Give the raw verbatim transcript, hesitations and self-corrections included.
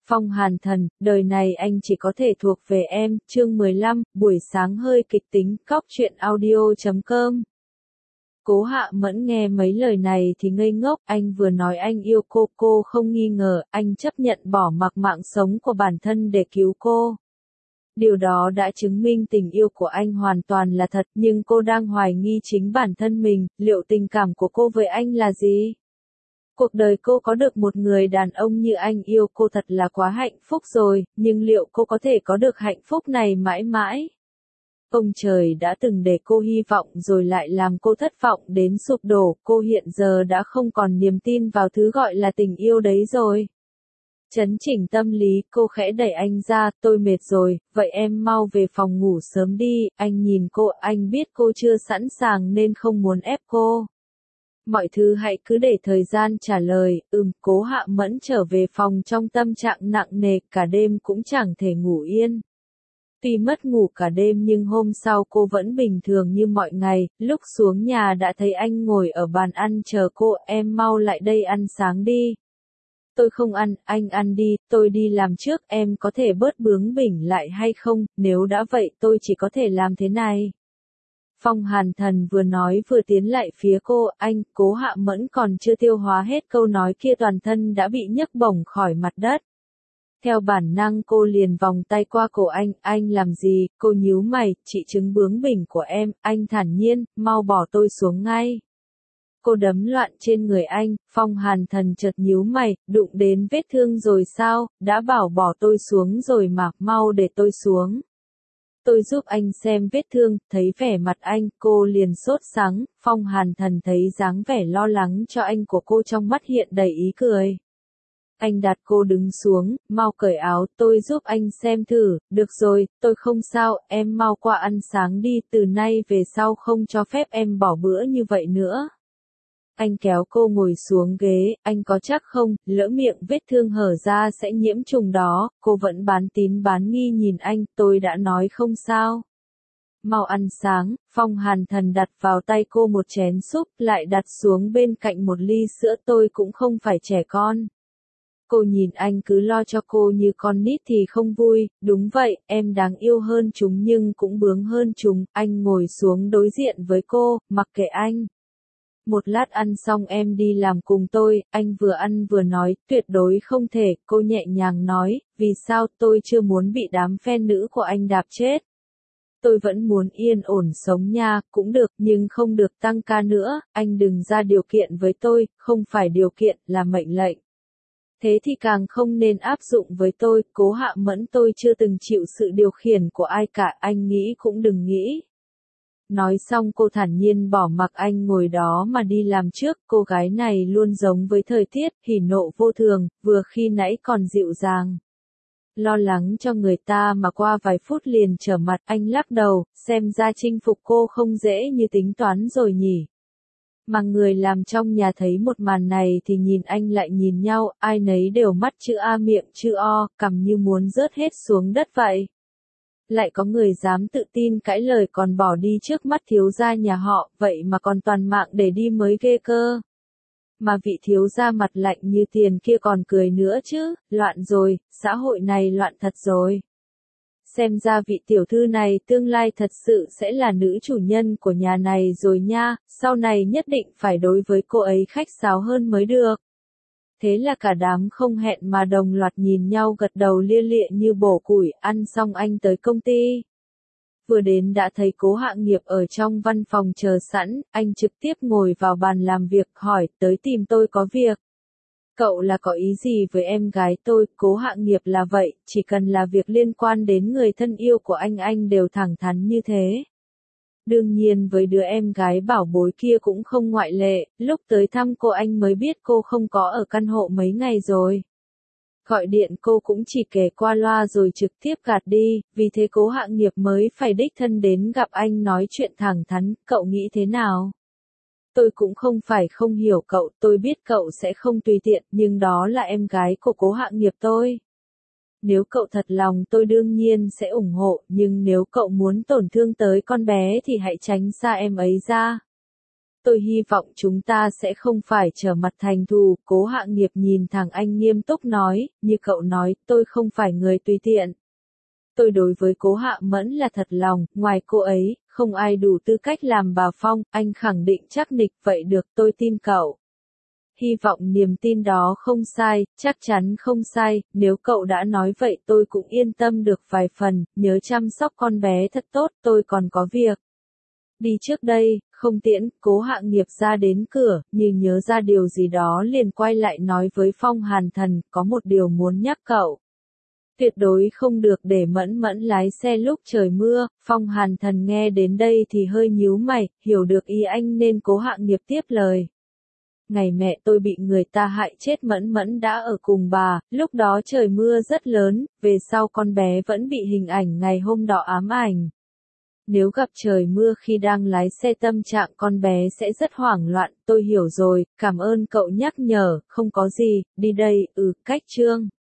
Phong Hàn Thần, đời này anh chỉ có thể thuộc về em, chương mười lăm, buổi sáng hơi kịch tính, cóc truyện audio chấm com. Cố Hạ Mẫn nghe mấy lời này thì ngây ngốc, anh vừa nói anh yêu cô, cô không nghi ngờ, anh chấp nhận bỏ mặc mạng sống của bản thân để cứu cô. Điều đó đã chứng minh tình yêu của anh hoàn toàn là thật, nhưng cô đang hoài nghi chính bản thân mình, liệu tình cảm của cô với anh là gì? Cuộc đời cô có được một người đàn ông như anh yêu cô thật là quá hạnh phúc rồi, nhưng liệu cô có thể có được hạnh phúc này mãi mãi? Ông trời đã từng để cô hy vọng rồi lại làm cô thất vọng đến sụp đổ, cô hiện giờ đã không còn niềm tin vào thứ gọi là tình yêu đấy rồi. Chấn chỉnh tâm lý, cô khẽ đẩy anh ra, tôi mệt rồi, vậy em mau về phòng ngủ sớm đi, anh nhìn cô, anh biết cô chưa sẵn sàng nên không muốn ép cô. Mọi thứ hãy cứ để thời gian trả lời, ừm, Cố Hạ Mẫn trở về phòng trong tâm trạng nặng nề, cả đêm cũng chẳng thể ngủ yên. Tuy mất ngủ cả đêm nhưng hôm sau cô vẫn bình thường như mọi ngày, lúc xuống nhà đã thấy anh ngồi ở bàn ăn chờ cô, em mau lại đây ăn sáng đi. Tôi không ăn, anh ăn đi, tôi đi làm trước, em có thể bớt bướng bỉnh lại hay không, nếu đã vậy tôi chỉ có thể làm thế này. Phong Hàn Thần vừa nói vừa tiến lại phía cô, anh, Cố Hạ Mẫn còn chưa tiêu hóa hết câu nói kia toàn thân đã bị nhấc bổng khỏi mặt đất. Theo bản năng cô liền vòng tay qua cổ anh, anh làm gì, cô nhíu mày, chị chứng bướng bỉnh của em, anh thản nhiên, mau bỏ tôi xuống ngay. Cô đấm loạn trên người anh, Phong Hàn Thần chợt nhíu mày, đụng đến vết thương rồi sao, đã bảo bỏ tôi xuống rồi mà, mau để tôi xuống. Tôi giúp anh xem vết thương, thấy vẻ mặt anh, cô liền sốt sắng, Phong Hàn Thần thấy dáng vẻ lo lắng cho anh của cô trong mắt hiện đầy ý cười. Anh đặt cô đứng xuống, mau cởi áo, tôi giúp anh xem thử, được rồi, tôi không sao, em mau qua ăn sáng đi, từ nay về sau không cho phép em bỏ bữa như vậy nữa. Anh kéo cô ngồi xuống ghế, anh có chắc không, lỡ miệng vết thương hở ra sẽ nhiễm trùng đó, cô vẫn bán tín bán nghi nhìn anh, tôi đã nói không sao. Mau ăn sáng, Phong Hàn Thần đặt vào tay cô một chén súp, lại đặt xuống bên cạnh một ly sữa, tôi cũng không phải trẻ con. Cô nhìn anh cứ lo cho cô như con nít thì không vui, đúng vậy, em đáng yêu hơn chúng nhưng cũng bướng hơn chúng, anh ngồi xuống đối diện với cô, mặc kệ anh. Một lát ăn xong em đi làm cùng tôi, anh vừa ăn vừa nói, tuyệt đối không thể, cô nhẹ nhàng nói, vì sao tôi chưa muốn bị đám fan nữ của anh đạp chết. Tôi vẫn muốn yên ổn sống nha, cũng được, nhưng không được tăng ca nữa, anh đừng ra điều kiện với tôi, không phải điều kiện, là mệnh lệnh. Thế thì càng không nên áp dụng với tôi, Cố Hạ Mẫn, tôi chưa từng chịu sự điều khiển của ai cả, anh nghĩ cũng đừng nghĩ. Nói xong cô thản nhiên bỏ mặc anh ngồi đó mà đi làm trước, cô gái này luôn giống với thời tiết, hỉ nộ vô thường, vừa khi nãy còn dịu dàng. Lo lắng cho người ta mà qua vài phút liền trở mặt, anh lắc đầu, xem ra chinh phục cô không dễ như tính toán rồi nhỉ. Mà người làm trong nhà thấy một màn này thì nhìn anh lại nhìn nhau, ai nấy đều mắt chữ A miệng chữ O, cằm như muốn rớt hết xuống đất vậy. Lại có người dám tự tin cãi lời còn bỏ đi trước mắt thiếu gia nhà họ, vậy mà còn toàn mạng để đi mới ghê cơ. Mà vị thiếu gia mặt lạnh như tiền kia còn cười nữa chứ, loạn rồi, xã hội này loạn thật rồi. Xem ra vị tiểu thư này tương lai thật sự sẽ là nữ chủ nhân của nhà này rồi nha, sau này nhất định phải đối với cô ấy khách sáo hơn mới được. Thế là cả đám không hẹn mà đồng loạt nhìn nhau gật đầu lia lịa như bổ củi, ăn xong anh tới công ty. Vừa đến đã thấy Cố Hạ Nghiệp ở trong văn phòng chờ sẵn, anh trực tiếp ngồi vào bàn làm việc, hỏi, tới tìm tôi có việc. Cậu là có ý gì với em gái tôi? Cố Hạ Nghiệp là vậy, chỉ cần là việc liên quan đến người thân yêu của anh anh đều thẳng thắn như thế. Đương nhiên với đứa em gái bảo bối kia cũng không ngoại lệ, lúc tới thăm cô anh mới biết cô không có ở căn hộ mấy ngày rồi. Gọi điện cô cũng chỉ kể qua loa rồi trực tiếp gạt đi, vì thế Cố Hạ Nghiệp mới phải đích thân đến gặp anh nói chuyện thẳng thắn, cậu nghĩ thế nào? Tôi cũng không phải không hiểu cậu, tôi biết cậu sẽ không tùy tiện, nhưng đó là em gái của Cố Hạ Nghiệp tôi. Nếu cậu thật lòng tôi đương nhiên sẽ ủng hộ, nhưng nếu cậu muốn tổn thương tới con bé thì hãy tránh xa em ấy ra. Tôi hy vọng chúng ta sẽ không phải trở mặt thành thù, Cố Hạ Nghiệp nhìn thẳng anh nghiêm túc nói, như cậu nói, tôi không phải người tùy tiện. Tôi đối với Cố Hạ Mẫn là thật lòng, ngoài cô ấy, không ai đủ tư cách làm bà Phong, anh khẳng định chắc nịch, vậy được, tôi tin cậu. Hy vọng niềm tin đó không sai, chắc chắn không sai, nếu cậu đã nói vậy tôi cũng yên tâm được vài phần, nhớ chăm sóc con bé thật tốt, tôi còn có việc. Đi trước đây, không tiễn, Cố Hạ Nghiệp ra đến cửa, nhưng nhớ ra điều gì đó liền quay lại nói với Phong Hàn Thần, có một điều muốn nhắc cậu. Tuyệt đối không được để Mẫn Mẫn lái xe lúc trời mưa, Phong Hàn Thần nghe đến đây thì hơi nhíu mày, hiểu được ý anh nên Cố Hạ Nghiệp tiếp lời. Ngày mẹ tôi bị người ta hại chết Mẫn Mẫn đã ở cùng bà, lúc đó trời mưa rất lớn, về sau con bé vẫn bị hình ảnh ngày hôm đó ám ảnh. Nếu gặp trời mưa khi đang lái xe tâm trạng con bé sẽ rất hoảng loạn, tôi hiểu rồi, cảm ơn cậu nhắc nhở, không có gì, đi đây, ừ, cách Trương.